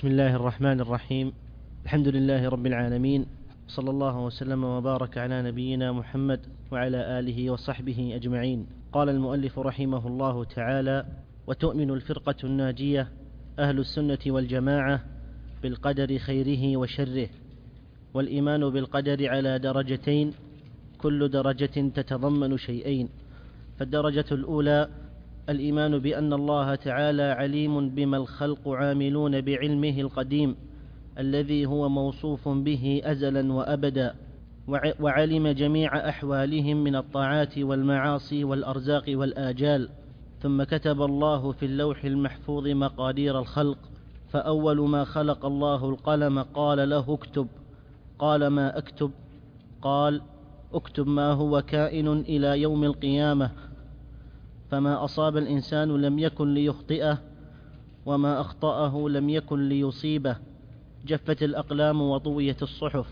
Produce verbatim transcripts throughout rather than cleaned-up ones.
بسم الله الرحمن الرحيم. الحمد لله رب العالمين، صلى الله وسلم وبارك على نبينا محمد وعلى آله وصحبه أجمعين. قال المؤلف رحمه الله تعالى: وتؤمن الفرقة الناجية أهل السنة والجماعة بالقدر خيره وشره. والإيمان بالقدر على درجتين، كل درجة تتضمن شيئين. فالدرجة الأولى الإيمان بأن الله تعالى عليم بما الخلق عاملون بعلمه القديم الذي هو موصوف به أزلا وأبدا، وعلم جميع أحوالهم من الطاعات والمعاصي والأرزاق والآجال. ثم كتب الله في اللوح المحفوظ مقادير الخلق، فأول ما خلق الله القلم قال له اكتب، قال ما أكتب؟ قال اكتب ما هو كائن إلى يوم القيامة، فما أصاب الإنسان لم يكن ليخطئه، وما أخطأه لم يكن ليصيبه. جفت الأقلام وطويت الصحف،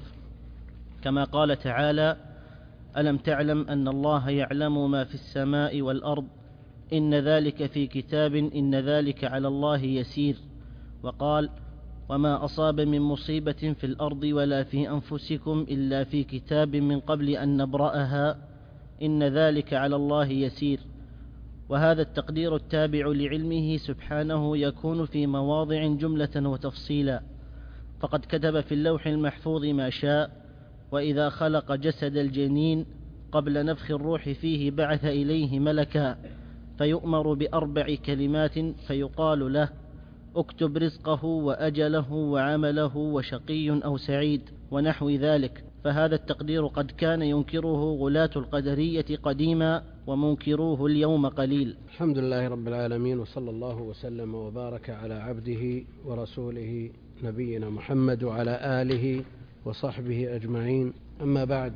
كما قال تعالى: ألم تعلم أن الله يعلم ما في السماء والأرض، إن ذلك في كتاب، إن ذلك على الله يسير. وقال: وما أصاب من مصيبة في الأرض ولا في أنفسكم إلا في كتاب من قبل أن نبرأها، إن ذلك على الله يسير. وهذا التقدير التابع لعلمه سبحانه يكون في مواضع جملة وتفصيلا، فقد كتب في اللوح المحفوظ ما شاء. وإذا خلق جسد الجنين قبل نفخ الروح فيه بعث إليه ملكا، فيؤمر بأربع كلمات، فيقال له: اكتب رزقه وأجله وعمله وشقي أو سعيد، ونحو ذلك. فهذا التقدير قد كان ينكره غلاة القدرية قديما، ومنكروه اليوم قليل. الحمد لله رب العالمين، وصلى الله وسلم وبارك على عبده ورسوله نبينا محمد وعلى آله وصحبه أجمعين. أما بعد،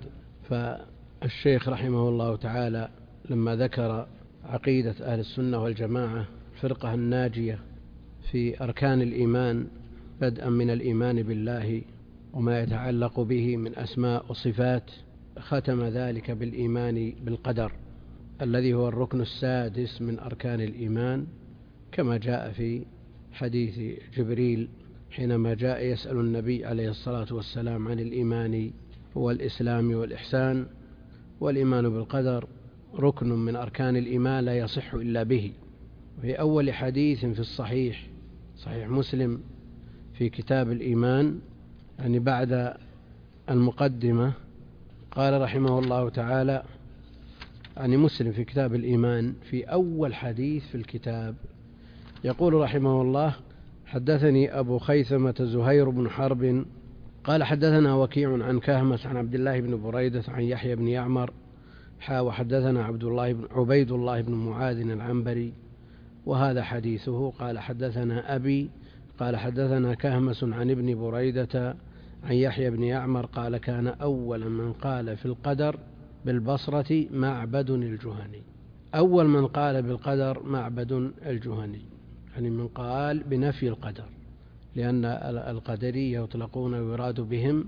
فالشيخ رحمه الله تعالى لما ذكر عقيدة أهل السنة والجماعة الفرقة الناجية في أركان الإيمان، بدءا من الإيمان بالله وما يتعلق به من أسماء وصفات، ختم ذلك بالإيمان بالقدر الذي هو الركن السادس من أركان الإيمان، كما جاء في حديث جبريل حينما جاء يسأل النبي عليه الصلاة والسلام عن الإيمان والإسلام والإحسان. والإيمان بالقدر ركن من أركان الإيمان لا يصح إلا به. وفي أول حديث في الصحيح صحيح مسلم في كتاب الإيمان، يعني بعد المقدمة، قال رحمه الله تعالى، يعني مسلم في كتاب الإيمان في أول حديث في الكتاب، يقول رحمه الله: حدثني أبو خيثمة زهير بن حرب قال حدثنا وكيع عن كهمس عن عبد الله بن بريدة عن يحيى بن يعمر حا وحدثنا عبد الله بن عبيد الله بن معاذ العنبري، وهذا حديثه. قال حدثنا أبي قال حدثنا كهمس عن ابن بريدة عن يحيى بن يعمر قال: كان أول من قال في القدر بالبصرة معبد الجهني. أول من قال بالقدر معبد الجهني، يعني من قال بنفي القدر، لأن القدرية يطلقون ويراد بهم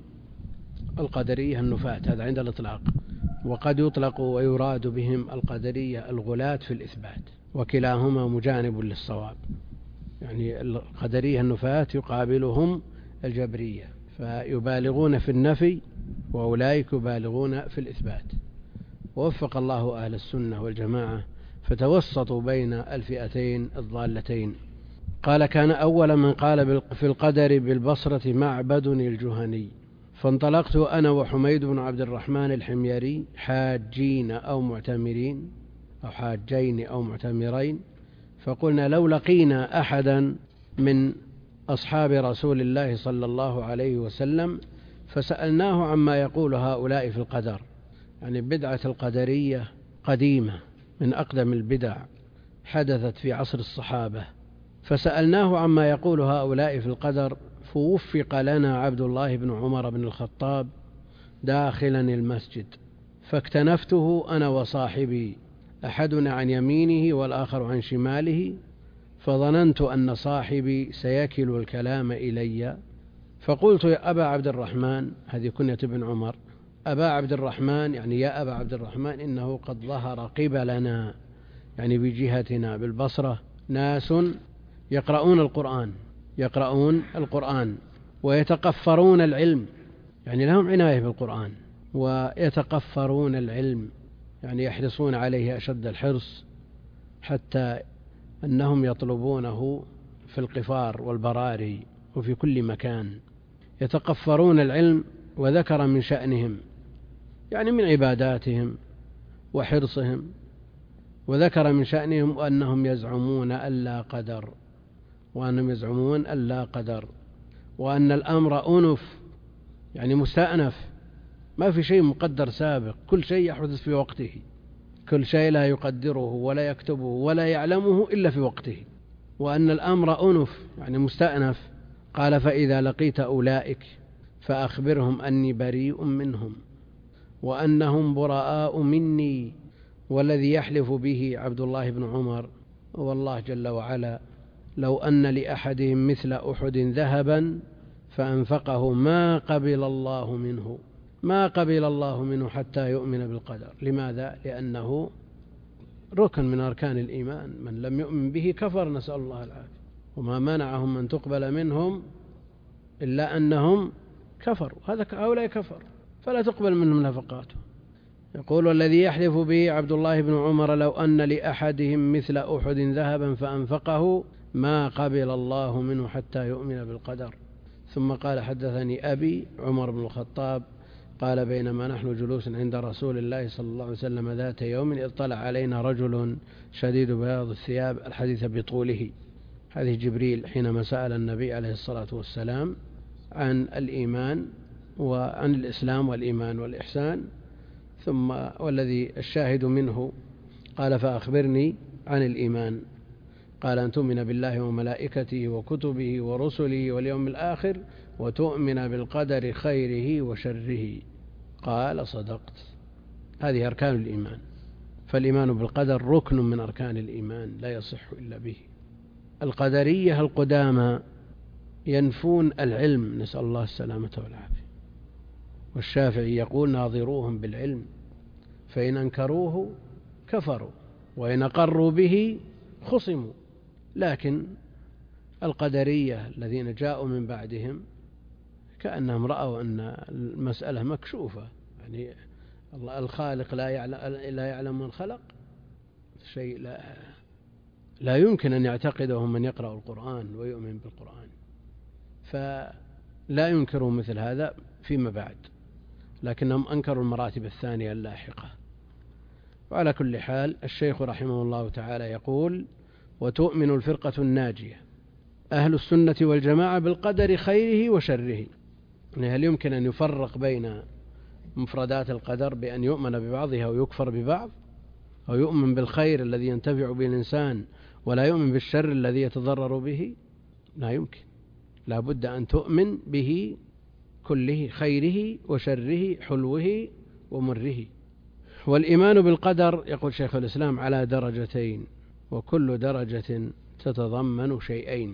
القدرية النفاة، هذا عند الإطلاق، وقد يطلق ويراد بهم القدرية الغلاة في الإثبات، وكلاهما مجانب للصواب. يعني القدرية النفاة يقابلهم الجبرية، فيبالغون في النفي، وأولئك يبالغون في الإثبات. ووفق الله أهل السنة والجماعة فتوسطوا بين الفئتين الضالتين. قال: كان أول من قال في القدر بالبصرة معبد الجهني، فانطلقت أنا وحميد بن عبد الرحمن الحميري حاجين أو معتمرين أو حاجين أو معتمرين، فقلنا: لو لقينا أحدا من أصحاب رسول الله صلى الله عليه وسلم فسألناه عما يقول هؤلاء في القدر. يعني بدعة القدرية قديمة، من أقدم البدع، حدثت في عصر الصحابة. فسألناه عما يقول هؤلاء في القدر، فوفق لنا عبد الله بن عمر بن الخطاب داخلا المسجد، فاكتنفته أنا وصاحبي، أحدنا عن يمينه والآخر عن شماله، فظننت أن صاحبي سيكل الكلام إلي، فقلت: يا أبا عبد الرحمن، هذه كنية ابن عمر، أبا عبد الرحمن، يعني يا أبا عبد الرحمن، إنه قد ظهر قبلنا، يعني بجهتنا بالبصرة، ناس يقرؤون القرآن يقرؤون القرآن ويتقفرون العلم، يعني لهم عناية بالقرآن، ويتقفرون العلم يعني يحرصون عليه أشد الحرص، حتى أنهم يطلبونه في القفار والبراري وفي كل مكان. يتقفرون العلم، وذكر من شأنهم يعني من عباداتهم وحرصهم، وذكر من شأنهم أنهم يزعمون ألا قدر، وأنهم يزعمون ألا قدر، وأن الأمر أنف يعني مستأنف، ما في شيء مقدر سابق، كل شيء يحدث في وقته، كل شيء لا يقدره ولا يكتبه ولا يعلمه إلا في وقته. وأن الأمر أنف يعني مستأنف. قال فإذا لقيت أولئك فأخبرهم أني بريء منهم وأنهم براء مني. والذي يحلف به عبد الله بن عمر والله جل وعلا لو أن لأحدهم مثل أحد ذهبا فأنفقه ما قبل الله منه ما قبل الله منه حتى يؤمن بالقدر. لماذا؟ لأنه ركن من أركان الإيمان، من لم يؤمن به كفر، نسأل الله العافية. وما منعهم من تقبل منهم إلا أنهم كفروا، هذا هؤلاء كفر فلا تقبل منهم نفقاتهم. يقول والذي يحلف به عبد الله بن عمر لو أن لأحدهم مثل أحد ذهبا فأنفقه ما قبل الله منه حتى يؤمن بالقدر. ثم قال حدثني أبي عمر بن الخطاب قال بينما نحن جلوس عند رسول الله صلى الله عليه وسلم ذات يوم إذ طلع علينا رجل شديد بياض الثياب، الحديث بطوله. هذه جبريل حينما سأل النبي عليه الصلاة والسلام عن الإيمان وعن الإسلام والإيمان والإحسان، ثم والذي الشاهد منه قال فأخبرني عن الإيمان، قال أن تؤمن بالله وملائكته وكتبه ورسله واليوم الآخر وتؤمن بالقدر خيره وشره. قال صدقت. هذه أركان الإيمان، فالإيمان بالقدر ركن من أركان الإيمان لا يصح إلا به. القدرية القدامى ينفون العلم، نسأل الله السلامة والعافية، والشافعي يقول ناظروهم بالعلم فإن أنكروه كفروا وإن أقروا به خصموا. لكن القدرية الذين جاءوا من بعدهم كأنهم رأوا أن المسألة مكشوفة، يعني الخالق لا يعلم, لا يعلم من خلق شيء، لا, لا يمكن أن يعتقده من يقرأ القرآن ويؤمن بالقرآن، فلا ينكروا مثل هذا فيما بعد، لكنهم أنكروا المراتب الثانية اللاحقة. وعلى كل حال الشيخ رحمه الله تعالى يقول وتؤمن الفرقة الناجية أهل السنة والجماعة بالقدر خيره وشره. يعني هل يمكن أن يفرق بين مفردات القدر بأن يؤمن ببعضها ويكفر ببعض، أو يؤمن بالخير الذي ينتفع به الإنسان ولا يؤمن بالشر الذي يتضرر به؟ لا يمكن، لا بد أن تؤمن به كله، خيره وشره، حلوه ومره. والإيمان بالقدر يقول شيخ الإسلام على درجتين، وكل درجة تتضمن شيئين.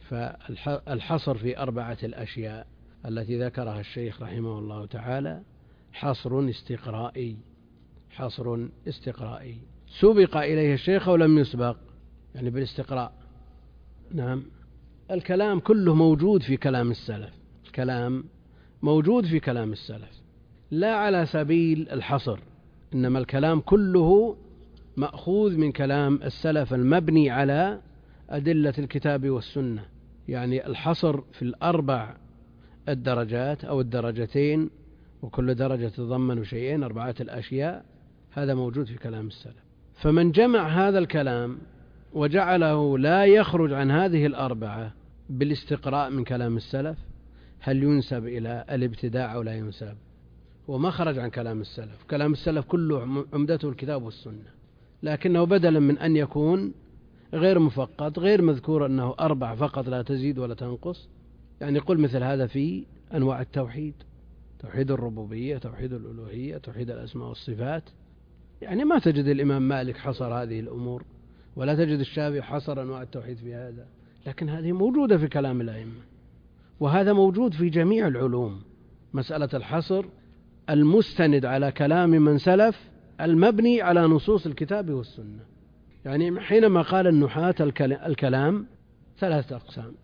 فالحصر في أربعة الأشياء التي ذكرها الشيخ رحمه الله تعالى حصر استقرائي، حصر استقرائي سبق إليه الشيخ ولم يسبق، يعني بالاستقراء. نعم، الكلام كله موجود في كلام السلف، الكلام موجود في كلام السلف لا على سبيل الحصر، إنما الكلام كله مأخوذ من كلام السلف المبني على أدلة الكتاب والسنة. يعني الحصر في الأربع الدرجات أو الدرجتين، وكل درجة تتضمن شيئين، أربعة الأشياء، هذا موجود في كلام السلف. فمن جمع هذا الكلام وجعله لا يخرج عن هذه الأربعة بالاستقراء من كلام السلف، هل ينسب إلى الابتداع أو لا ينسب؟ وما خرج عن كلام السلف، كلام السلف كله عمدته الكتاب والسنة، لكنه بدلا من أن يكون غير مفقط غير مذكور أنه أربع فقط لا تزيد ولا تنقص، يعني قل مثل هذا في أنواع التوحيد، توحيد الربوبية، توحيد الألوهية، توحيد الأسماء والصفات. يعني ما تجد الإمام مالك حصر هذه الأمور، ولا تجد الشافعي حصر أنواع التوحيد في هذا، لكن هذه موجودة في كلام الأئمة، وهذا موجود في جميع العلوم. مسألة الحصر المستند على كلام من سلف المبني على نصوص الكتاب والسنة. يعني حينما قال النحاة الكلام ثلاثة أقسام: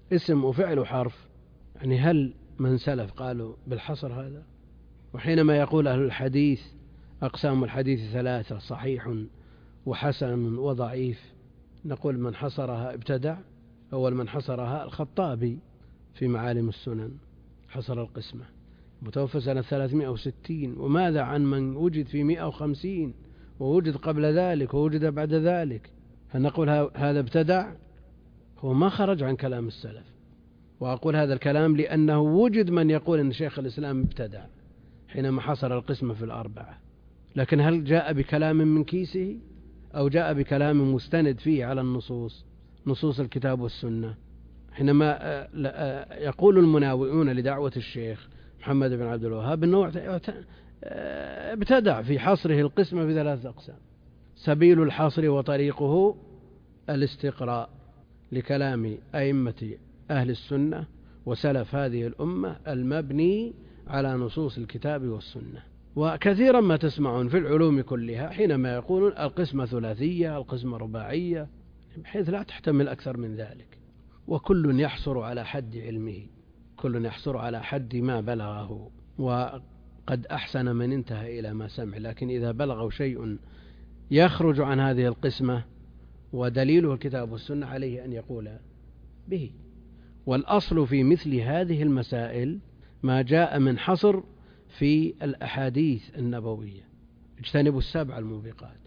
اسم وفعل وحرف، يعني هل من سلف قالوا بالحصر هذا؟ وحينما يقول أهل الحديث أقسام الحديث ثلاثة: صحيح وحسن وضعيف، نقول من حصرها ابتدع. أول من حصرها الخطابي في معالم السنن، حصر القسمة، متوفى سنة ثلاثمائة وستين. وماذا عن من وجد في مائة وخمسين ووجد قبل ذلك ووجد بعد ذلك؟ هل نقول هذا ابتدع؟ هو ما خرج عن كلام السلف. وأقول هذا الكلام لأنه وجد من يقول أن شيخ الإسلام ابتدع حينما حصر القسمة في الأربعة، لكن هل جاء بكلام من كيسه أو جاء بكلام مستند فيه على النصوص، نصوص الكتاب والسنة؟ حينما يقول المناوئون لدعوة الشيخ محمد بن عبد الوهاب أنه ابتدع في حصره القسمة في ثلاثة أقسام: سبيل الحصر وطريقه الاستقراء لكلام أئمة أهل السنة وسلف هذه الأمة المبني على نصوص الكتاب والسنة. وكثيرا ما تسمعون في العلوم كلها حينما يقولون القسمة ثلاثية، القسمة رباعية، بحيث لا تحتمل أكثر من ذلك. وكل يحصر على حد علمه، كل يحصر على حد ما بلغه، وقد أحسن من انتهى إلى ما سمع. لكن إذا بلغوا شيء يخرج عن هذه القسمة ودليله الكتاب والسنة عليه أن يقول به. والأصل في مثل هذه المسائل ما جاء من حصر في الأحاديث النبوية: اجتنبوا السبع الموبقات.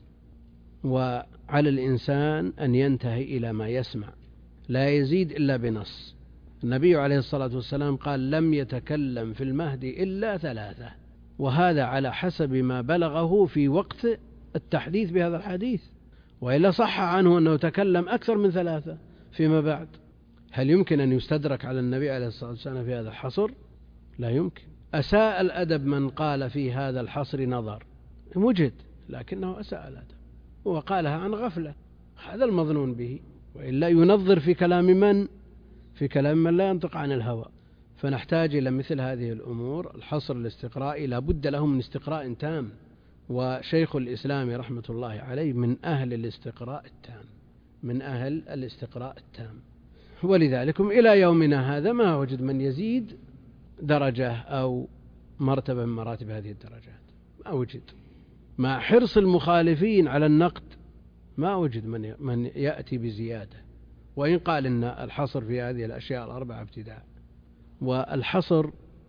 وعلى الإنسان أن ينتهي إلى ما يسمع، لا يزيد إلا بنص. النبي عليه الصلاة والسلام قال: لم يتكلم في المهد إلا ثلاثة، وهذا على حسب ما بلغه في وقت التحديث بهذا الحديث، وإلا صح عنه أنه تكلم أكثر من ثلاثة فيما بعد. هل يمكن أن يستدرك على النبي عليه الصلاة والسلام في هذا الحصر؟ لا يمكن. أساء الأدب من قال في هذا الحصر نظر، وجد، لكنه أساء الأدب وقالها عن غفلة، هذا المظنون به. وإلا ينظر في كلام من؟ في كلام من لا ينطق عن الهوى. فنحتاج إلى مثل هذه الأمور. الحصر الاستقرائي لا بد له من استقراء تام، وشيخ الإسلام رحمة الله عليه من أهل الاستقراء التام، من أهل الاستقراء التام. ولذلك إلى يومنا هذا ما وجد من يزيد درجة أو مرتبة من مراتب هذه الدرجات، ما وجد. مع حرص المخالفين على النقد ما وجد من من يأتي بزيادة، وإن قال إن الحصر في هذه الأشياء الأربعة ابتداء. والحصر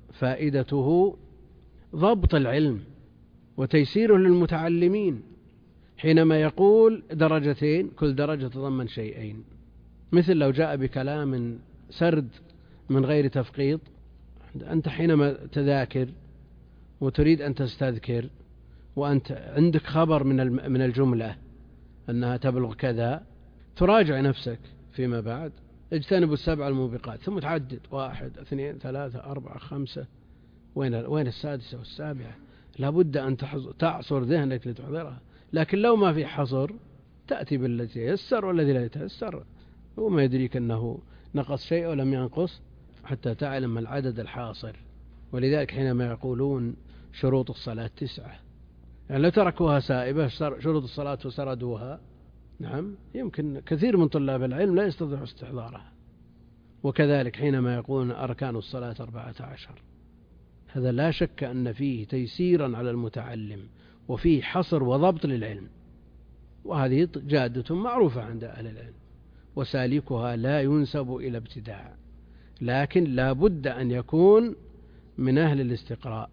فائدته ضبط العلم وتيسيره للمتعلمين. حينما يقول درجتين، كل درجة تضمن شيئين. مثل لو جاء بكلام سرد من غير تفقيط، أنت حينما تذاكر وتريد أن تستذكر وأنت عندك خبر من من الجملة أنها تبلغ كذا، تراجع نفسك فيما بعد: اجتنبوا السبع الموبقات، ثم تعدد: واحد، اثنين، ثلاثة، أربعة، خمسة، وين وين السادسة والسابعة؟ لابد أن تعصر ذهنك لتحضرها. لكن لو ما في حصر تأتي بالتي يسر والذي لا يتيسر، وما يدريك أنه نقص شيء ولم ينقص حتى تعلم العدد الحاصر. ولذلك حينما يقولون شروط الصلاة تسعة، يعني لو تركوها سائبة شروط الصلاة وسردوها، نعم، يمكن كثير من طلاب العلم لا يستطيع استحضارها. وكذلك حينما يقولون أركان الصلاة أربعة عشر، هذا لا شك أن فيه تيسيرا على المتعلم وفيه حصر وضبط للعلم. وهذه جادة معروفة عند أهل العلم، وسالكها لا ينسب إلى ابتداع، لكن لا بد أن يكون من أهل الاستقراء،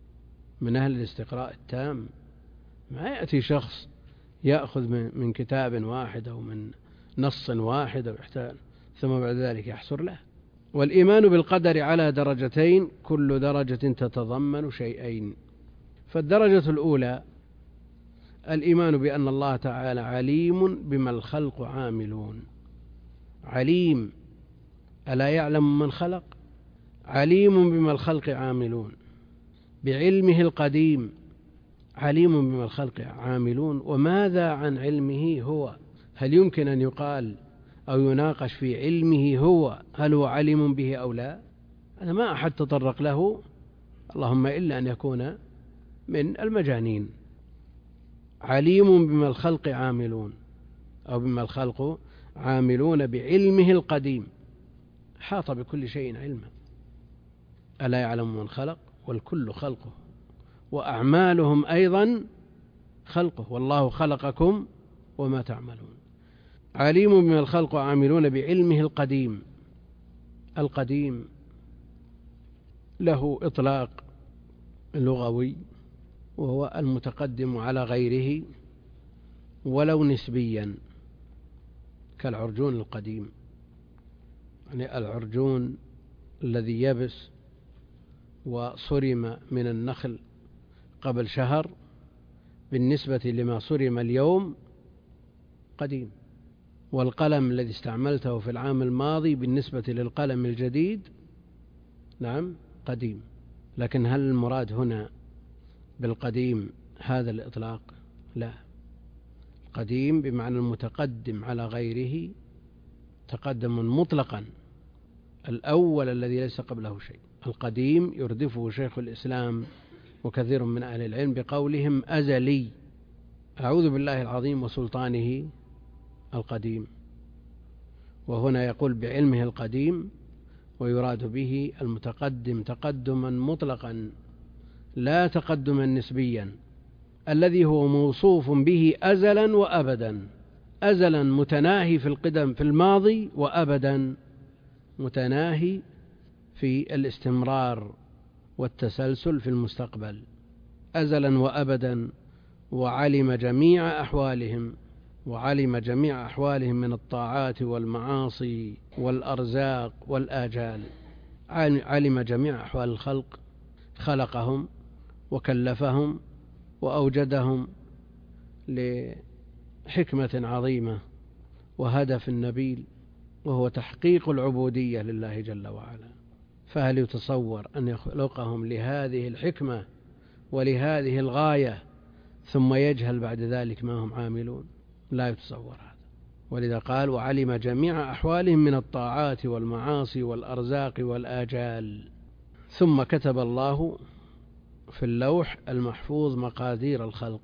من أهل الاستقراء التام. ما يأتي شخص يأخذ من كتاب واحد أو من نص واحد ثم بعد ذلك يحصر له. والإيمان بالقدر على درجتين: كل درجة تتضمن شيئين. فالدرجة الأولى الإيمان بأن الله تعالى عليم بما الخلق عاملون. عليم، ألا يعلم من خلق؟ عليم بما الخلق عاملون، بعلمه القديم عليم بما الخلق عاملون. وماذا عن علمه هو؟ هل يمكن أن يقال أو يناقش في علمه هو هل هو عليم به أو لا؟ هذا ما أحد تطرق له، اللهم إلا أن يكون من المجانين. عليم بما الخلق عاملون، أو بما الخلق عاملون بعلمه القديم. حاط بكل شيء علما. ألا يعلم من خلق والكل خلقه، وأعمالهم أيضا خلقه، والله خلقكم وما تعملون. عليم بما الخلق عاملون بعلمه القديم. القديم له إطلاق لغوي، وهو المتقدم على غيره ولو نسبيا، كالعرجون القديم، يعني العرجون الذي يبس وصرم من النخل قبل شهر بالنسبة لما صرم اليوم قديم، والقلم الذي استعملته في العام الماضي بالنسبة للقلم الجديد نعم قديم. لكن هل المراد هنا بالقديم هذا الإطلاق؟ لا، قديم بمعنى المتقدم على غيره تقدم مطلقا، الأول الذي ليس قبله شيء. القديم يردفه شيخ الإسلام وكثير من أهل العلم بقولهم أزلي، أعوذ بالله العظيم وسلطانه القديم، وهنا يقول بعلمه القديم، ويراد به المتقدم تقدما مطلقا لا تقدما نسبيا، الذي هو موصوف به أزلا وأبدا. أزلا متناهي في القدم في الماضي، وأبدا متناهي في الاستمرار والتسلسل في المستقبل. أزلا وأبدا، وعلم جميع أحوالهم، وعلم جميع أحوالهم من الطاعات والمعاصي والأرزاق والآجال. علم جميع أحوال الخلق، خلقهم وكلفهم وأوجدهم لحكمة عظيمة وهدف نبيل، وهو تحقيق العبودية لله جل وعلا. فهل يتصور أن يخلقهم لهذه الحكمة ولهذه الغاية ثم يجهل بعد ذلك ما هم عاملون؟ لا يتصور هذا. ولذا قال وعلم جميع أحوالهم من الطاعات والمعاصي والأرزاق والآجال. ثم كتب الله في اللوح المحفوظ مقادير الخلق.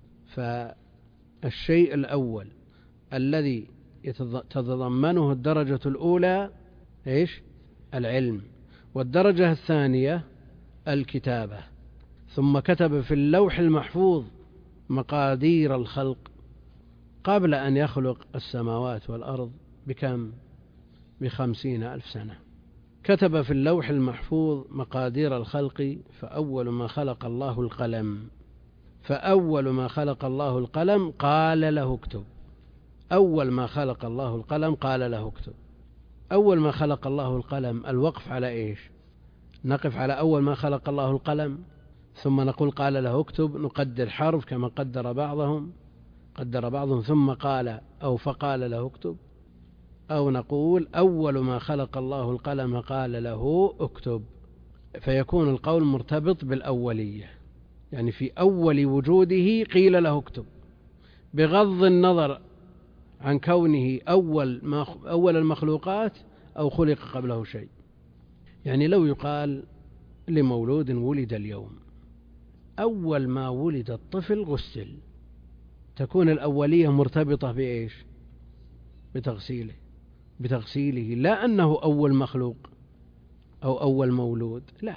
فالشيء الأول الذي تتضمنه الدرجة الأولى إيش؟ العلم. والدرجة الثانية الكتابة. ثم كتب في اللوح المحفوظ مقادير الخلق قبل أن يخلق السماوات والأرض بكم؟ بخمسين ألف سنة. كتب في اللوح المحفوظ مقادير الخلق، فأول ما خلق الله القلم. فأول ما خلق الله القلم قال له اكتب. أول ما خلق الله القلم قال له اكتب. أول ما خلق الله القلم، الوقف على إيش؟ نقف على أول ما خلق الله القلم ثم نقول قال له اكتب، نقدر حرف كما قدر بعضهم قدر بعضهم ثم قال أو فقال له اكتب، أو نقول أول ما خلق الله القلم قال له اكتب، فيكون القول مرتبط بالأولية، يعني في أول وجوده قيل له اكتب، بغض النظر عن كونه أول, ما أول المخلوقات أو خلق قبله شيء. يعني لو يقال لمولود ولد اليوم، أول ما ولد الطفل غسل، تكون الأولية مرتبطة بإيش؟ بتغسيله بتغسيله لا أنه أول مخلوق أو أول مولود، لا.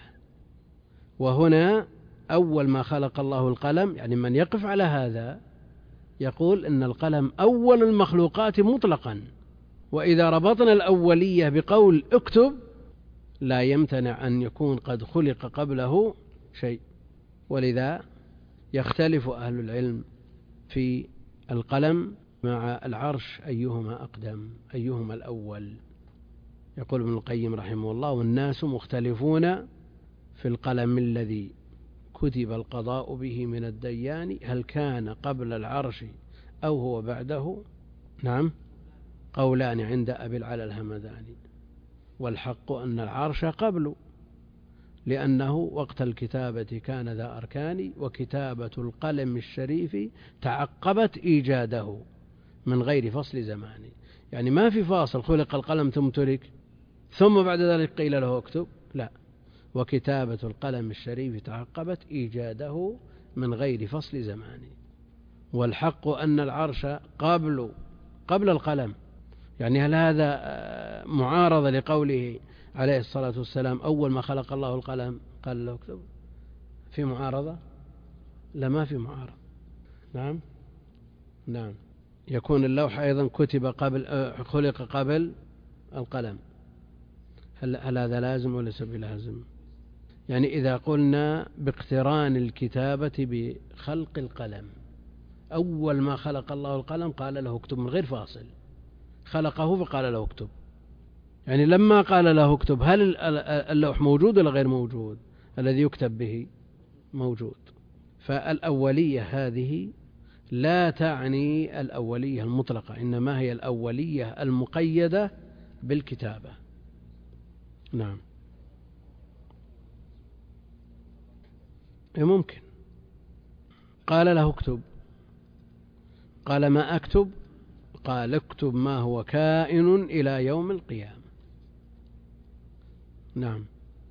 وهنا أول ما خلق الله القلم، يعني من يقف على هذا يقول إن القلم أول المخلوقات مطلقا. وإذا ربطنا الأولية بقول اكتب لا يمتنع أن يكون قد خلق قبله شيء. ولذا يختلف أهل العلم في القلم مع العرش أيهما أقدم، أيهما الأول. يقول ابن القيم رحمه الله والناس مختلفون في القلم الذي كتب القضاء به من الديان، هل كان قبل العرش أو هو بعده؟ نعم، قولان عند أبي العلا الهمداني، والحق أن العرش قبل، لأنه وقت الكتابة كان ذا أركان، وكتابة القلم الشريف تعقبت إيجاده من غير فصل زمان. يعني ما في فاصل خلق القلم ثم ترك ثم بعد ذلك قيل له اكتب، لا، وكتابة القلم الشريف تعقبت إيجاده من غير فصل زمان. والحق أن العرش قبل قبل القلم، يعني هل هذا معارضة لقوله عليه الصلاة والسلام أول ما خلق الله القلم قال له اكتب؟ في معارضة؟ لا، ما في معارضة. نعم نعم يكون اللوح أيضا كتب قبل، خلق قبل القلم. هل, هل هذا لازم ولا ليس بلازم؟ يعني إذا قلنا باقتران الكتابة بخلق القلم، أول ما خلق الله القلم قال له اكتب من غير فاصل، خلقه فقال له اكتب. يعني لما قال له اكتب هل اللوح موجود ولا غير موجود؟ الذي يكتب به موجود. فالأولية هذه لا تعني الأولية المطلقة، إنما هي الأولية المقيدة بالكتابة. نعم ممكن. قال له اكتب، قال ما أكتب؟ قال اكتب ما هو كائن إلى يوم القيامة. نعم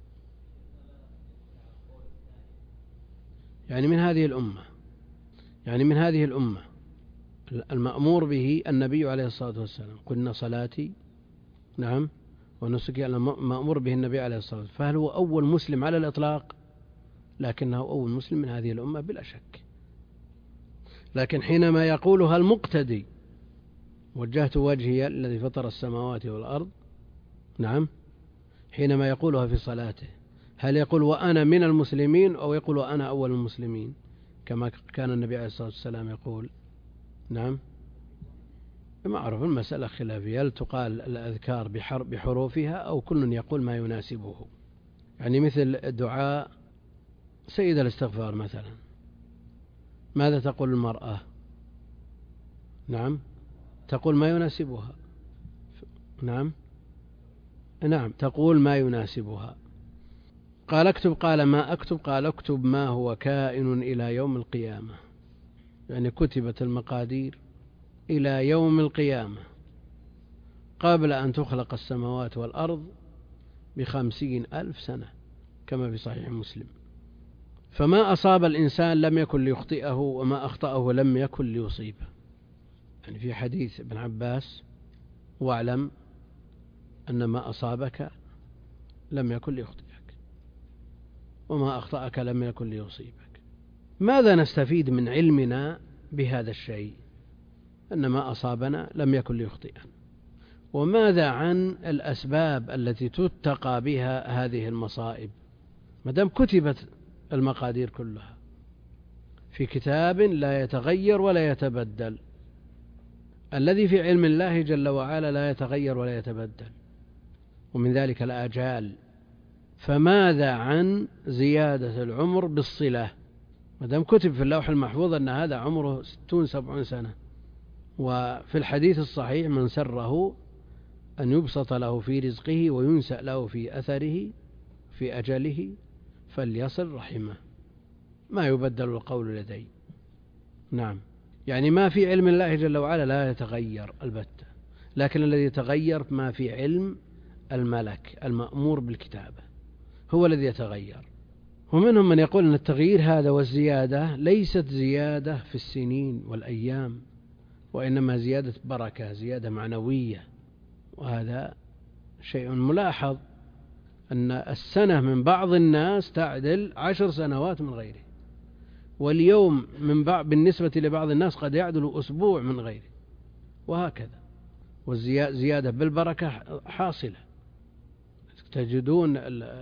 يعني من هذه الأمة، يعني من هذه الأمة المأمور به النبي عليه الصلاة والسلام، قلنا صلاتي نعم ونسكي، المأمور به النبي عليه الصلاة والسلام، فهل هو أول مسلم على الإطلاق؟ لكنه أول مسلم من هذه الأمة بلا شك. لكن حينما يقولها المقتدي وجهت وجهي الذي فطر السماوات والأرض، نعم، حينما يقولها في صلاته هل يقول وأنا من المسلمين أو يقول وأنا أول المسلمين كما كان النبي عليه الصلاة والسلام يقول؟ نعم معروف المسألة خلافية، هل تقال الأذكار بحروفها أو كل يقول ما يناسبه؟ يعني مثل الدعاء سيد الاستغفار مثلا، ماذا تقول المرأة؟ نعم تقول ما يناسبها. نعم نعم تقول ما يناسبها. قال اكتب، قال ما أكتب؟ قال اكتب ما هو كائن إلى يوم القيامة، يعني كتبت المقادير إلى يوم القيامة قبل أن تخلق السماوات والأرض بخمسين ألف سنة كما في صحيح مسلم. فما أصاب الإنسان لم يكن ليخطئه وما أخطأه لم يكن ليصيبه. يعني في حديث ابن عباس واعلم أن ما أصابك لم يكن ليخطئك وما أخطأك لم يكن ليصيبك. ماذا نستفيد من علمنا بهذا الشيء؟ أن ما أصابنا لم يكن ليخطئنا. وماذا عن الأسباب التي تتقى بها هذه المصائب؟ مدام كتبت المقادير كلها في كتاب لا يتغير ولا يتبدل، الذي في علم الله جل وعلا لا يتغير ولا يتبدل، ومن ذلك الآجال. فماذا عن زيادة العمر بالصلة؟ مدام كتب في اللوح المحفوظ أن هذا عمره ستون سبعون سنة، وفي الحديث الصحيح من سره أن يبسط له في رزقه وينسأ له في أثره في أجله فليصل رحمه، ما يبدل القول لدي. نعم يعني ما في علم الله جل وعلا لا يتغير البتة، لكن الذي يتغير ما في علم الملك المأمور بالكتابة هو الذي يتغير. ومنهم من يقول أن التغيير هذا والزيادة ليست زيادة في السنين والأيام، وإنما زيادة بركة، زيادة معنوية. وهذا شيء ملاحظ أن السنة من بعض الناس تعدل عشر سنوات من غيره، واليوم من بعض بالنسبة لبعض الناس قد يعدل أسبوع من غيره، وهكذا. والزيادة بالبركة حاصلة. تجدون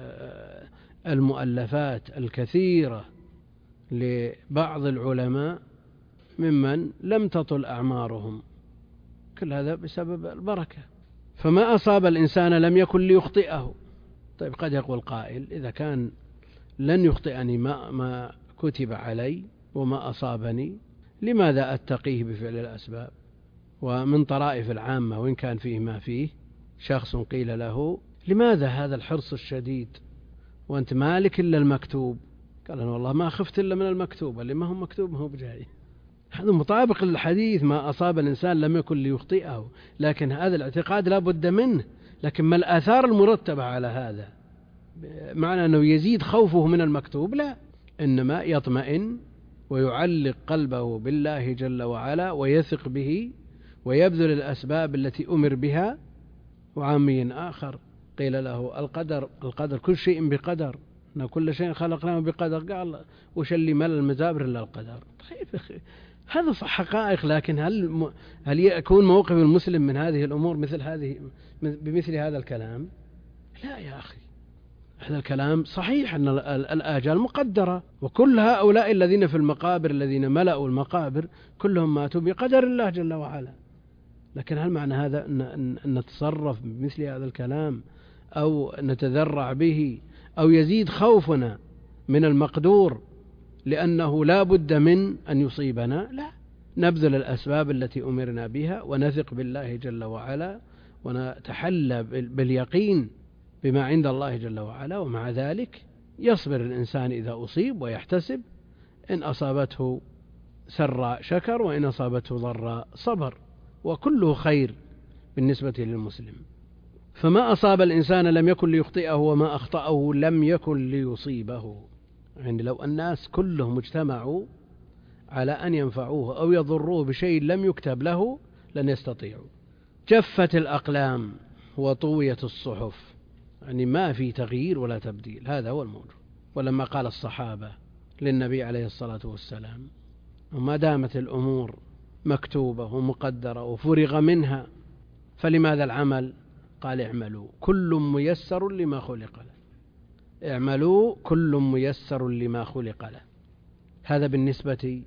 المؤلفات الكثيرة لبعض العلماء ممن لم تطل أعمارهم، كل هذا بسبب البركة. فما أصاب الإنسان لم يكن ليخطئه. طيب قد يقول قائل إذا كان لن يخطئني ما, ما كتب علي وما أصابني لماذا أتقيه بفعل الأسباب؟ ومن طرائف العامة وإن كان فيه ما فيه، شخص قيل له لماذا هذا الحرص الشديد وأنت مالك إلا المكتوب؟ قال أنا والله ما خفت إلا من المكتوب، اللي ما هو مكتوب ما هو بجاي. هذا مطابق للحديث ما أصاب الإنسان لم يكن ليخطئه، لكن هذا الاعتقاد لا بد منه. لكن ما الآثار المرتبة على هذا؟ معنى أنه يزيد خوفه من المكتوب؟ لا، إنما يطمئن ويعلق قلبه بالله جل وعلا ويثق به ويبذل الأسباب التي أمر بها. وعامي آخر قيل له القدر القدر كل شيء بقدر، إن كل شيء خلقناه بقدر. قال وش اللي مل المزابر إلا القدر. هذا صح حقائق، لكن هل هل يكون موقف المسلم من هذه الأمور مثل هذه بمثل هذا الكلام؟ لا يا أخي، هذا الكلام صحيح أن الآجال مقدرة، وكل هؤلاء الذين في المقابر الذين ملأوا المقابر كلهم ماتوا بقدر الله جل وعلا. لكن هل معنى هذا أن نتصرف بمثل هذا الكلام أو نتذرع به أو يزيد خوفنا من المقدور لأنه لا بد من أن يصيبنا؟ لا، نبذل الأسباب التي أمرنا بها ونثق بالله جل وعلا ونتحلى باليقين بما عند الله جل وعلا. ومع ذلك يصبر الإنسان إذا أصيب ويحتسب، إن أصابته سراء شكر وإن أصابته ضراء صبر، وكله خير بالنسبة للمسلم. فما أصاب الإنسان لم يكن ليخطئه، وما أخطأه لم يكن ليصيبه. يعني لو الناس كلهم اجتمعوا على أن ينفعوه أو يضروه بشيء لم يكتب له لن يستطيعوا. جفت الأقلام وطويت الصحف، يعني ما في تغيير ولا تبديل، هذا هو الموجود. ولما قال الصحابة للنبي عليه الصلاة والسلام وما دامت الأمور مكتوبة ومقدرة وفرغ منها فلماذا العمل؟ قال اعملوا كل ميسر لما خلق له. اعملوا كل ميسر لما خلق له. هذا بالنسبة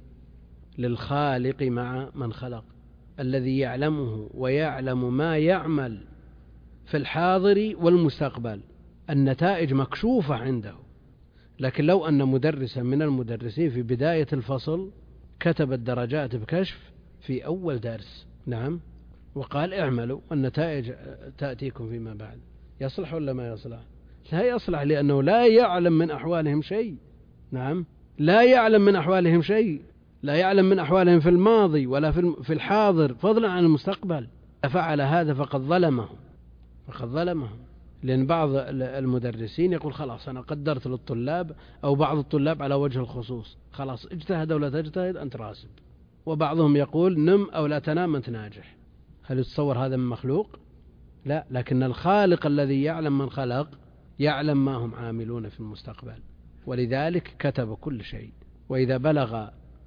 للخالق مع من خلق، الذي يعلمه ويعلم ما يعمل في الحاضر والمستقبل. النتائج مكشوفة عنده. لكن لو أن مدرسا من المدرسين في بداية الفصل كتب الدرجات بكشف في أول درس، نعم، وقال اعملوا والنتائج تأتيكم فيما بعد، يصلح ولا ما يصلح؟ لا يصلح، لأنه لا يعلم من أحوالهم شيء. نعم، لا يعلم من أحوالهم شيء، لا يعلم من أحوالهم في الماضي ولا في الحاضر فضلا عن المستقبل. فعل هذا فقد ظلمهم فقد ظلمهم. لأن بعض المدرسين يقول خلاص أنا قدرت للطلاب أو بعض الطلاب على وجه الخصوص، خلاص اجتهد أو لا تجتهد أنت راسب. وبعضهم يقول نم أو لا تنام أنت ناجح. هل يتصور هذا من مخلوق؟ لا، لكن الخالق الذي يعلم من خلق يعلم ما هم عاملون في المستقبل، ولذلك كتب كل شيء. وإذا بلغ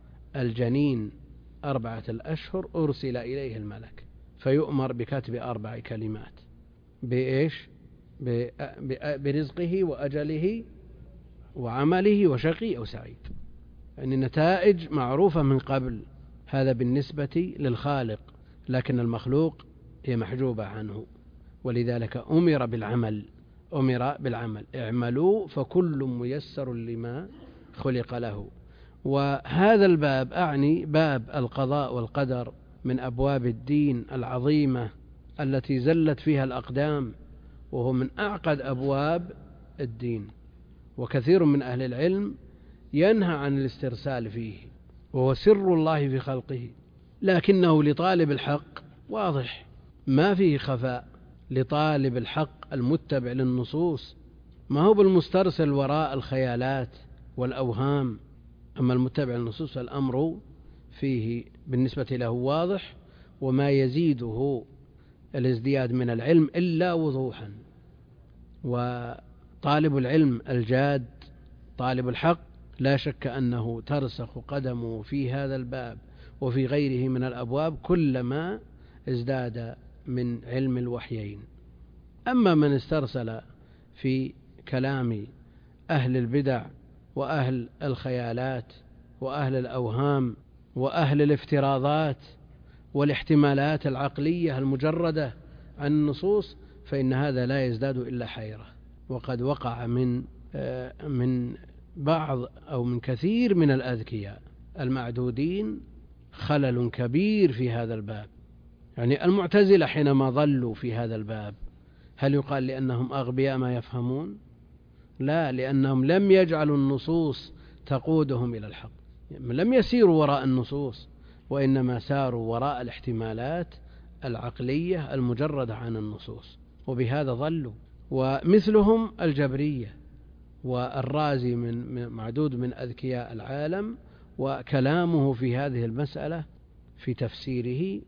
الجنين أربعة الأشهر أرسل إليه الملك فيؤمر بكتب أربع كلمات، بإيش؟ برزقه وأجله وعمله وشقي أو سعيد. يعني النتائج معروفة من قبل. هذا بالنسبة للخالق، لكن المخلوق هي محجوبة عنه. ولذلك أمر بالعمل أمر بالعمل اعملوا فكل ميسر لما خلق له. وهذا الباب أعني باب القضاء والقدر من أبواب الدين العظيمة التي زلت فيها الأقدام، وهو من أعقد أبواب الدين. وكثير من أهل العلم ينهى عن الاسترسال فيه، وهو سر الله في خلقه، لكنه لطالب الحق واضح ما فيه خفاء. لطالب الحق المتبع للنصوص ما هو بالمسترسل وراء الخيالات والأوهام. أما المتبع للنصوص فالأمر فيه بالنسبة له واضح، وما يزيده الازدياد من العلم إلا وضوحا. وطالب العلم الجاد طالب الحق لا شك أنه ترسخ قدمه في هذا الباب وفي غيره من الأبواب كلما ازداد من علم الوحيين. أما من استرسل في كلام أهل البدع وأهل الخيالات وأهل الأوهام وأهل الافتراضات والاحتمالات العقلية المجردة عن النصوص فإن هذا لا يزداد إلا حيرة. وقد وقع من من بعض أو من كثير من الأذكياء المعدودين خلل كبير في هذا الباب. يعني المعتزلة حينما ظلوا في هذا الباب هل يقال لأنهم أغبياء ما يفهمون؟ لا، لأنهم لم يجعلوا النصوص تقودهم إلى الحق، لم يسيروا وراء النصوص، وإنما ساروا وراء الاحتمالات العقلية المجردة عن النصوص، وبهذا ظلوا. ومثلهم الجبرية. والرازي من معدود من أذكياء العالم، وكلامه في هذه المسألة في تفسيره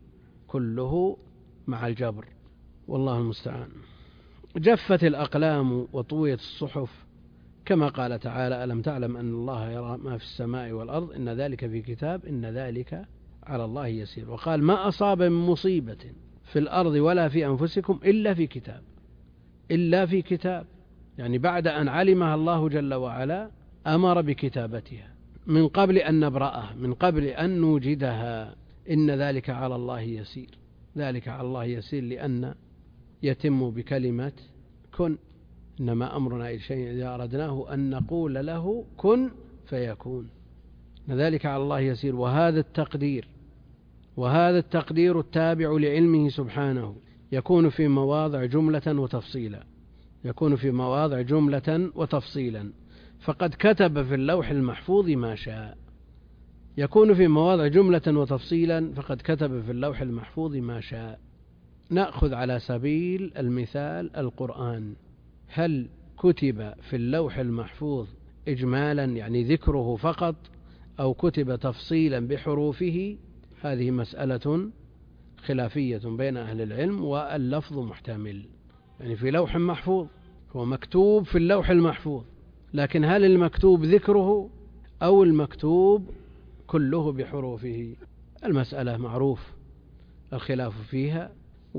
كله مع الجبر، والله المستعان. جفت الأقلام وطويت الصحف، كما قال تعالى: ألم تعلم أن الله يرى ما في السماء والأرض إن ذلك في كتاب إن ذلك على الله يسير. وقال: ما أصاب من مصيبة في الأرض ولا في أنفسكم إلا في كتاب، إلا في كتاب، يعني بعد أن علمها الله جل وعلا أمر بكتابتها من قبل أن نبرأها، من قبل أن نوجدها. إن ذلك على الله يسير، ذلك على الله يسير لأن يتم بكلمة كن، إنما أمرنا إلى شيء إذا أردناه أن نقول له كن فيكون. ذلك على الله يسير. وهذا التقدير وهذا التقدير التابع لعلمه سبحانه يكون في مواضع جملة وتفصيلا، يكون في مواضع جملة وتفصيلا، فقد كتب في اللوح المحفوظ ما شاء. يكون في مواضع جملة وتفصيلا فقد كتب في اللوح المحفوظ ما شاء. نأخذ على سبيل المثال القرآن، هل كتب في اللوح المحفوظ إجمالا يعني ذكره فقط، أو كتب تفصيلا بحروفه؟ هذه مسألة خلافية بين أهل العلم، واللفظ محتمل. يعني في لوح محفوظ، هو مكتوب في اللوح المحفوظ، لكن هل المكتوب ذكره أو المكتوب كله بحروفه؟ المسألة معروف الخلاف فيها.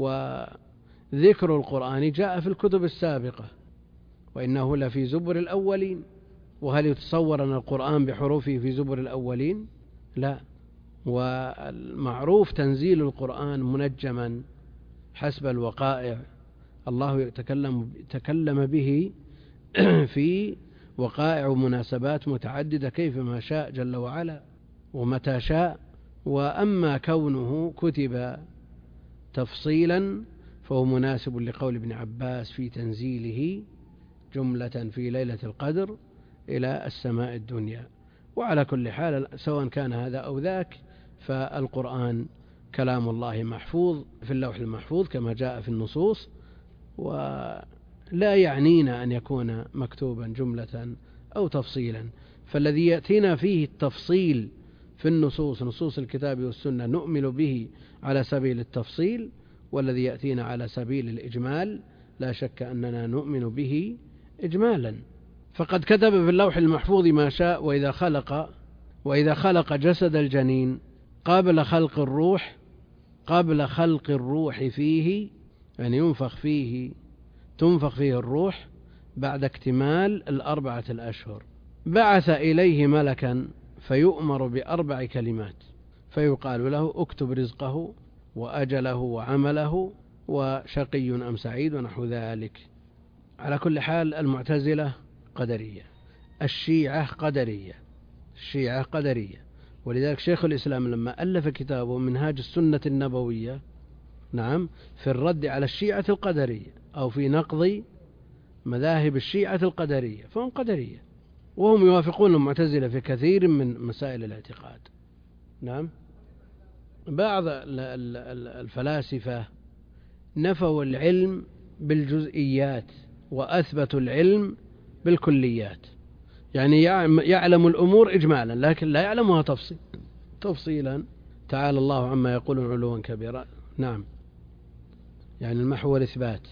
وذكر القرآن جاء في الكتب السابقة، وإنه لفي زبر الأولين. وهل يتصور أن القرآن بحروفه في زبر الأولين؟ لا. والمعروف تنزيل القرآن منجما حسب الوقائع، الله يتكلم تكلم به في وقائع ومناسبات متعددة كيفما شاء جل وعلا ومتى شاء. وأما كونه كتب تفصيلا فهو مناسب لقول ابن عباس في تنزيله جملة في ليلة القدر إلى السماء الدنيا. وعلى كل حال سواء كان هذا أو ذاك، فالقرآن كلام الله محفوظ في اللوح المحفوظ كما جاء في النصوص، ولا يعنينا أن يكون مكتوبا جملة أو تفصيلا. فالذي يأتينا فيه التفصيل في النصوص، نصوص الكتاب والسنة، نؤمن به على سبيل التفصيل، والذي يأتينا على سبيل الإجمال لا شك أننا نؤمن به إجمالا. فقد كتب في اللوح المحفوظ ما شاء. وإذا خلق وإذا خلق جسد الجنين قبل خلق الروح قبل خلق الروح فيه، يعني ينفخ فيه تنفخ فيه الروح بعد اكتمال الأربعة الأشهر، بعث إليه ملكا فيؤمر بأربع كلمات، فيقال له اكتب رزقه وأجله وعمله وشقي أم سعيد ونحو ذلك. على كل حال المعتزلة قدرية، الشيعة قدرية الشيعة قدرية ولذلك شيخ الإسلام لما ألف كتابه منهاج السنة النبوية، نعم، في الرد على الشيعة القدرية أو في نقض مذاهب الشيعة القدرية، فهم قدرية، وهم يوافقون المعتزلة في كثير من مسائل الاعتقاد. نعم. بعض الفلاسفة نفوا العلم بالجزئيات وأثبتوا العلم بالكليات، يعني يعلم الأمور إجمالا لكن لا يعلمها تفصيل تفصيلا. تعالى الله عما يقولون علوا كبيرا. نعم، يعني المحو والإثبات.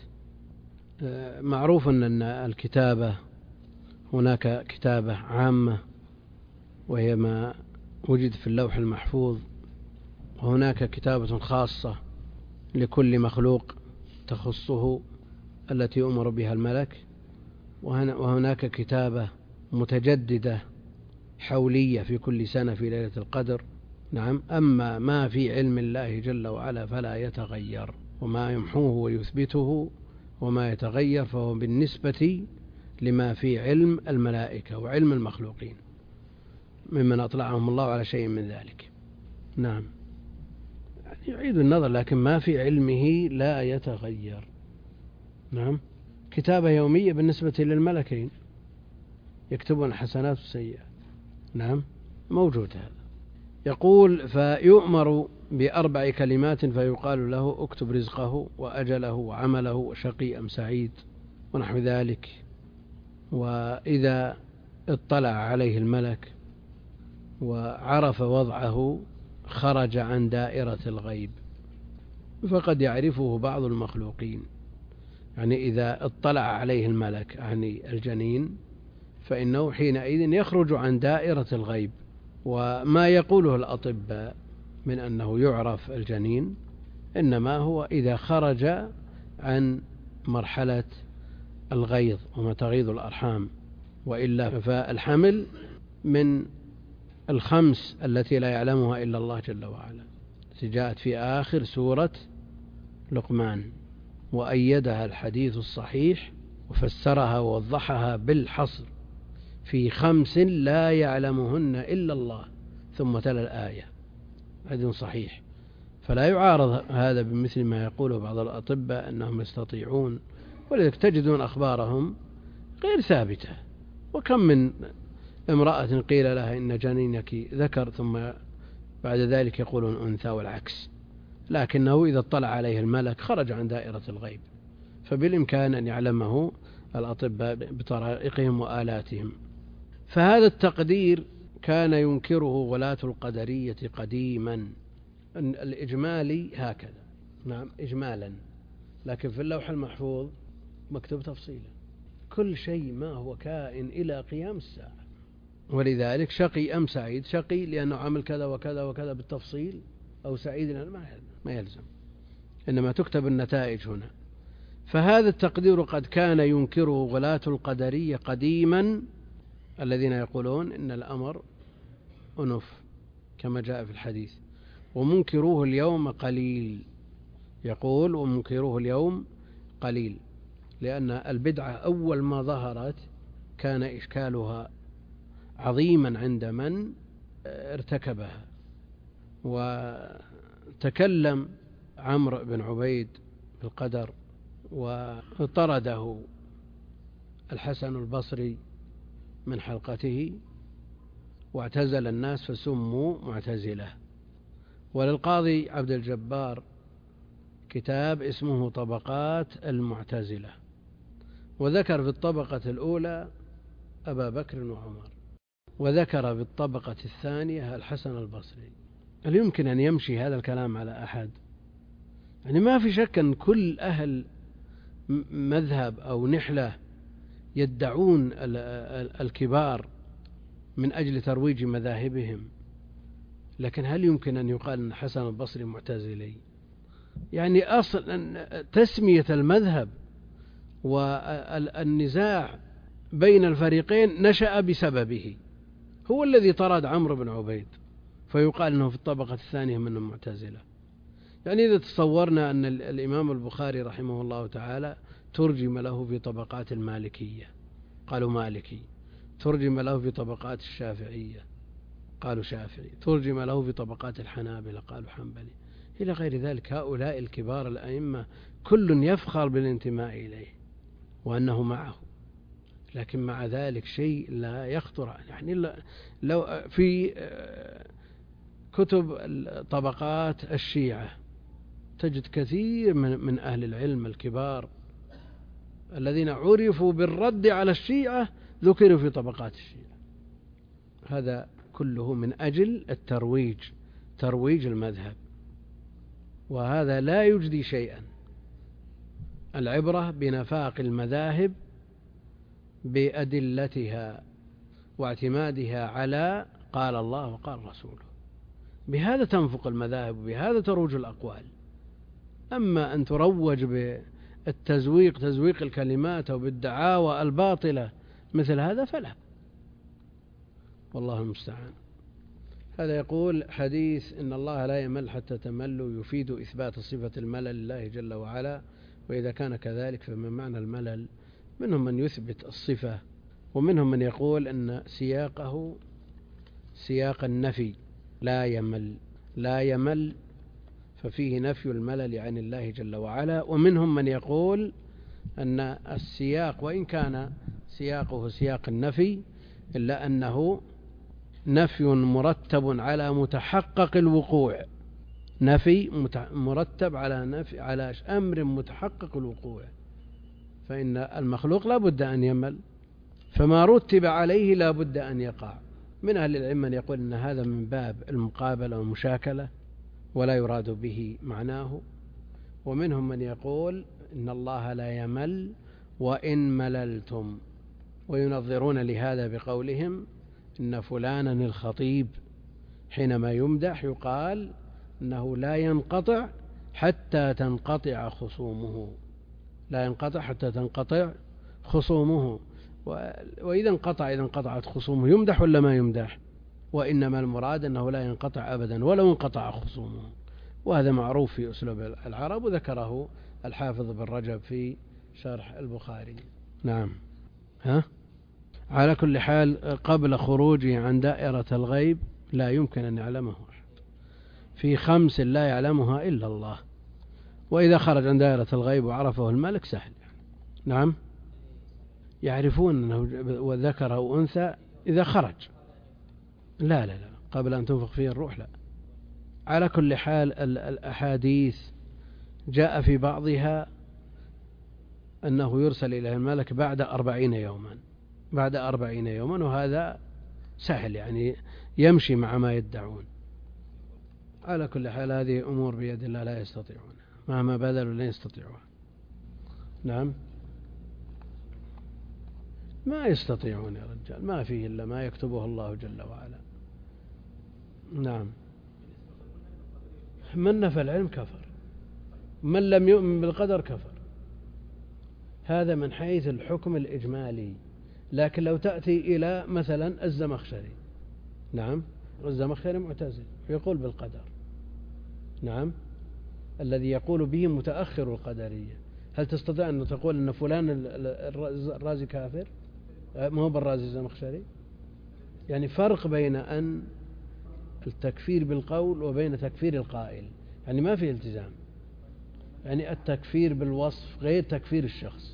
معروف أن الكتابة هناك كتابة عامة وهي ما وجد في اللوح المحفوظ، وهناك كتابة خاصة لكل مخلوق تخصه التي أمر بها الملك، وهناك كتابة متجددة حولية في كل سنة في ليلة القدر. نعم. أما ما في علم الله جل وعلا فلا يتغير، وما يمحوه ويثبته وما يتغير فهو بالنسبة لما في علم الملائكة وعلم المخلوقين ممن أطلعهم الله على شيء من ذلك. نعم، يعيد النظر، لكن ما في علمه لا يتغير. نعم. كتابة يومية بالنسبة للملكين يكتبون الحسنات والسيئات. نعم، موجود هذا. يقول فيؤمر بأربع كلمات فيقال له اكتب رزقه وأجله وعمله وشقي أم سعيد ونحو ذلك. وإذا اطلع عليه الملك وعرف وضعه خرج عن دائرة الغيب، فقد يعرفه بعض المخلوقين، يعني إذا اطلع عليه الملك يعني الجنين فإنه حينئذ يخرج عن دائرة الغيب. وما يقوله الأطباء من أنه يعرف الجنين إنما هو إذا خرج عن مرحلة الغيظ وما تغيظ الأرحام، وإلا فالحمل من الخمس التي لا يعلمها إلا الله جل وعلا، التي جاءت في آخر سورة لقمان، وأيدها الحديث الصحيح وفسرها ووضحها بالحصر في خمس لا يعلمهن إلا الله، ثم تلا الآية. حديث صحيح، فلا يعارض هذا بمثل ما يقوله بعض الأطباء أنهم يستطيعون، ولذلك تجدون أخبارهم غير ثابتة. وكم من امرأة قيل لها إن جنينك ذكر ثم بعد ذلك يقولون أنثى والعكس، لكنه إذا اطلع عليه الملك خرج عن دائرة الغيب، فبالإمكان أن يعلمه الأطباء بطرائقهم وآلاتهم. فهذا التقدير كان ينكره غلاة القدرية قديما. الإجمالي هكذا، نعم إجمالا، لكن في اللوح المحفوظ مكتوب تفصيلا كل شيء ما هو كائن إلى قيام الساعة. ولذلك شقي أم سعيد، شقي لأنه عمل كذا وكذا وكذا بالتفصيل، أو سعيد لأنه ما يلزم، إنما تكتب النتائج هنا. فهذا التقدير قد كان ينكره غلاة القدرية قديما، الذين يقولون إن الأمر أنف كما جاء في الحديث، ومنكروه اليوم قليل. يقول ومنكروه اليوم قليل، لأن البدعة أول ما ظهرت كان إشكالها عظيما عند من ارتكبها. وتكلم عمرو بن عبيد بالقدر، وطرده الحسن البصري من حلقته، واعتزل الناس فسموا معتزلة. وللقاضي عبد الجبار كتاب اسمه طبقات المعتزلة، وذكر في الطبقة الأولى أبا بكر وعمر، وذكر في الطبقة الثانية الحسن البصري. هل يمكن أن يمشي هذا الكلام على أحد؟ يعني ما في شك أن كل أهل مذهب أو نحلة يدعون الكبار من أجل ترويج مذاهبهم، لكن هل يمكن أن يقال أن حسن البصري معتزلي؟ يعني أصل تسمية المذهب والنزاع بين الفريقين نشأ بسببه، هو الذي طرد عمرو بن عبيد، فيقال أنه في الطبقة الثانية من المعتزلة. يعني إذا تصورنا أن الإمام البخاري رحمه الله تعالى ترجم له في طبقات المالكية قالوا مالكي، ترجم له في طبقات الشافعية قالوا شافعي، ترجم له في طبقات الحنابلة قالوا حنبلي، إلى غير ذلك. هؤلاء الكبار الأئمة كل يفخر بالانتماء إليه وأنه معه، لكن مع ذلك شيء لا يخطر. يعني لو في كتب طبقات الشيعة تجد كثير من أهل العلم الكبار الذين عرفوا بالرد على الشيعة ذكروا في طبقات الشيعة. هذا كله من أجل الترويج، ترويج المذهب، وهذا لا يجدي شيئا. العبرة بنفاق المذاهب بأدلتها واعتمادها على قال الله وقال رسوله، بهذا تنفق المذاهب وبهذا تروج الأقوال. أما أن تروج بالتزويق، تزويق الكلمات، أو بالدعاوى الباطلة مثل هذا فلا، والله المستعان. هذا يقول حديث إن الله لا يمل حتى تملوا يفيد إثبات صفة الملل لله جل وعلا، وإذا كان كذلك فمن معنى الملل منهم من يثبت الصفة، ومنهم من يقول أن سياقه سياق النفي، لا يمل لا يمل ففيه نفي الملل عن الله جل وعلا. ومنهم من يقول أن السياق وإن كان سياقه سياق النفي إلا أنه نفي مرتب على متحقق الوقوع، نفي مرتب على نفي على أمر متحقق الوقوع، فإن المخلوق لا بد أن يمل، فما رتب عليه لا بد أن يقع. من أهل العلم من يقول أن هذا من باب المقابلة والمشاكلة ولا يراد به معناه، ومنهم من يقول إن الله لا يمل وإن مللتم، وينظرون لهذا بقولهم إن فلانا الخطيب حينما يمدح يقال إنه لا ينقطع حتى تنقطع خصومه، لا ينقطع حتى تنقطع خصومه. وإذا انقطع إذا انقطعت خصومه يمدح ولا ما يمدح؟ وإنما المراد أنه لا ينقطع أبدا ولو انقطع خصومه، وهذا معروف في أسلوب العرب، وذكره الحافظ بن رجب في شرح البخاري. نعم. ها؟ على كل حال قبل خروجه عن دائرة الغيب لا يمكن أن يعلمه أحد، في خمس لا يعلمها إلا الله، وإذا خرج عن دائرة الغيب وعرفه الملك سهل. نعم، يعرفون أنه وذكر أو أنثى إذا خرج، لا لا لا قبل أن تنفخ فيه الروح لا. على كل حال الأحاديث جاء في بعضها أنه يرسل إلى الملك بعد أربعين يوما، بعد أربعين يوما، وهذا سهل يعني يمشي مع ما يدعون. على كل حال هذه أمور بيد الله لا يستطيعون، مهما بذلوا لا يستطيعون. نعم، ما يستطيعون يا رجال، ما فيه إلا ما يكتبه الله جل وعلا. نعم. من نفى العلم كفر، من لم يؤمن بالقدر كفر، هذا من حيث الحكم الإجمالي. لكن لو تأتي إلى مثلا الزمخشري، نعم، الزمخشري معتزل يقول بالقدر، نعم، الذي يقول به متأخر القدرية، هل تستطيع أن تقول أن فلان الرازي كافر؟ ما هو بالرازي الزمخشري؟ يعني فرق بين أن التكفير بالقول وبين تكفير القائل، يعني ما في التزام. يعني التكفير بالوصف غير تكفير الشخص.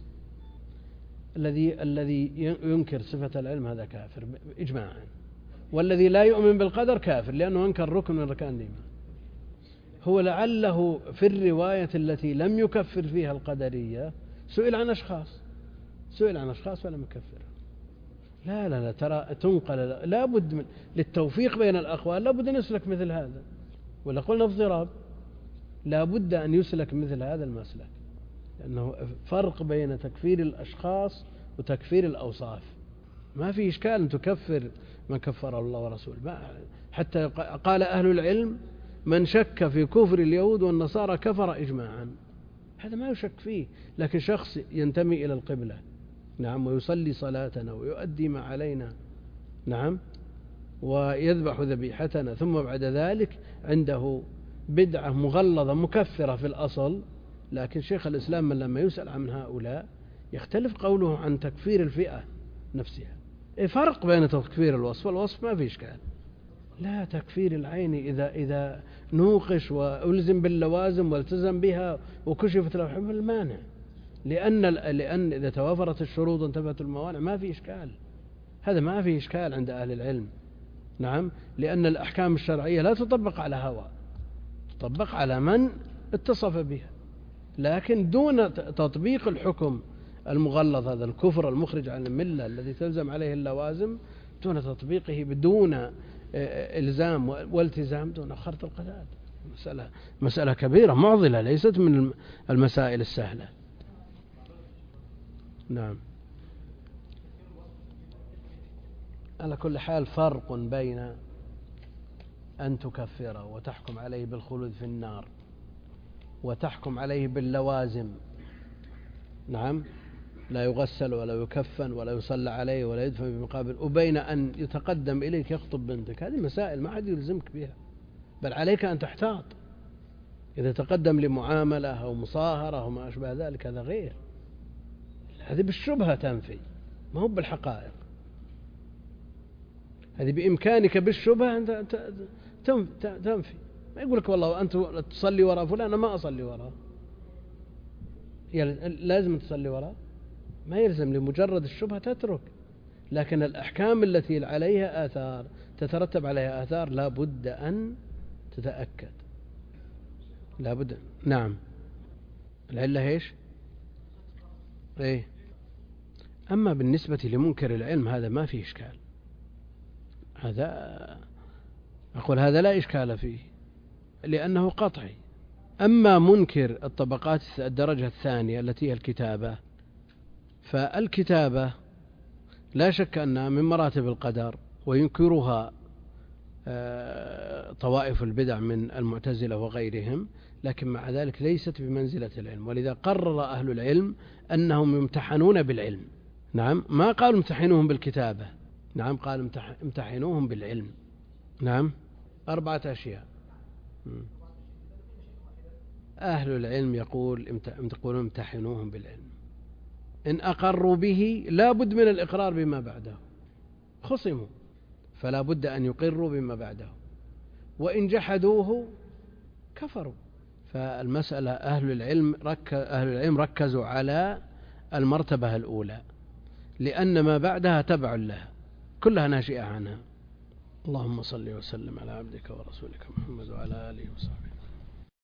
الذي الذي ينكر صفة العلم هذا كافر إجماعا، والذي لا يؤمن بالقدر كافر لأنه أنكر ركن من أركان الإيمان. هو لعله في الرواية التي لم يكفر فيها القدرية سئل عن أشخاص، سئل عن أشخاص ولم يكفر. لا لا لا ترى تنقل، لا بد من للتوفيق بين الأقوال لا بد أن يسلك مثل هذا، ولا قلنا اضطراب، لا بد أن يسلك مثل هذا المسلك، لأنه فرق بين تكفير الأشخاص وتكفير الأوصاف. ما في إشكال أن تكفر من كفر الله ورسوله، حتى قال أهل العلم من شك في كفر اليهود والنصارى كفر إجماعا، هذا ما يشك فيه. لكن شخص ينتمي إلى القبلة، نعم، ويصلي صلاتنا ويؤدي ما علينا، نعم، ويذبح ذبيحتنا، ثم بعد ذلك عنده بدعة مغلظة مكفرة في الأصل. لكن شيخ الإسلام من لما يسأل عن هؤلاء يختلف قوله عن تكفير الفئة نفسها. فرق بين تكفير الوصف والوصف ما في إشكال، لا تكفير العين إذا إذا نوقش وألزم باللوازم والتزم بها وكشفت له حمل المانع، لأن لأن إذا توافرت الشروط وانتفت الموانع ما في إشكال، هذا ما في إشكال عند أهل العلم. نعم، لأن الأحكام الشرعية لا تطبق على هوى، تطبق على من اتصف بها، لكن دون تطبيق الحكم المغلظ هذا الكفر المخرج عن الملة الذي تلزم عليه اللوازم، دون تطبيقه بدون إلزام والتزام، دون خرط القداد. مسألة مسألة كبيرة معضلة، ليست من المسائل السهلة. نعم. على كل حال فرق بين أن تكفره وتحكم عليه بالخلود في النار وتحكم عليه باللوازم، نعم، لا يغسل ولا يكفن ولا يصلى عليه ولا يدفن بمقابل، وبين أن يتقدم إليك يخطب بنتك. هذه مسائل ما حد يلزمك بها، بل عليك أن تحتاط. إذا تقدم لمعاملة أو مصاهرة أو ما أشبه ذلك هذا غير، هذه بالشبهة تنفي، ما هو بالحقائق. هذه بإمكانك بالشبهة أن تنفي. ما يقول لك والله أنت تصلي وراء فلان، أنا ما أصلي وراء، يعني لازم تصلي وراء؟ ما يلزم، لمجرد الشبهة تترك. لكن الأحكام التي عليها آثار تترتب عليها آثار لا بد أن تتأكد، لا بد. نعم. العلة إيش؟ إيه؟ أما بالنسبة لمنكر العلم هذا ما فيه إشكال، هذا أقول هذا لا إشكال فيه لأنه قطعي. أما منكر الطبقات الدرجة الثانية التي هي الكتابة، فالكتابة لا شك أنها من مراتب القدر، وينكرها طوائف البدع من المعتزلة وغيرهم، لكن مع ذلك ليست بمنزلة العلم. ولذا قرر أهل العلم أنهم يمتحنون بالعلم. نعم، ما قالوا امتحنوهم بالكتابة، نعم قال امتحنوهم بالعلم. نعم، أربعة أشياء. أهل العلم يقول يقولون امتحنوهم بالعلم. إن أقروا به لا بد من الإقرار بما بعده، خصموا فلا بد أن يقروا بما بعده، وإن جحدوه كفروا. فالمسألة أهل العلم رك أهل العلم ركزوا على المرتبة الأولى، لأن ما بعدها تبع لها، كلها ناشئة عنها. اللهم صل وسلم على عبدك ورسولك محمد وعلى آله وصحبه.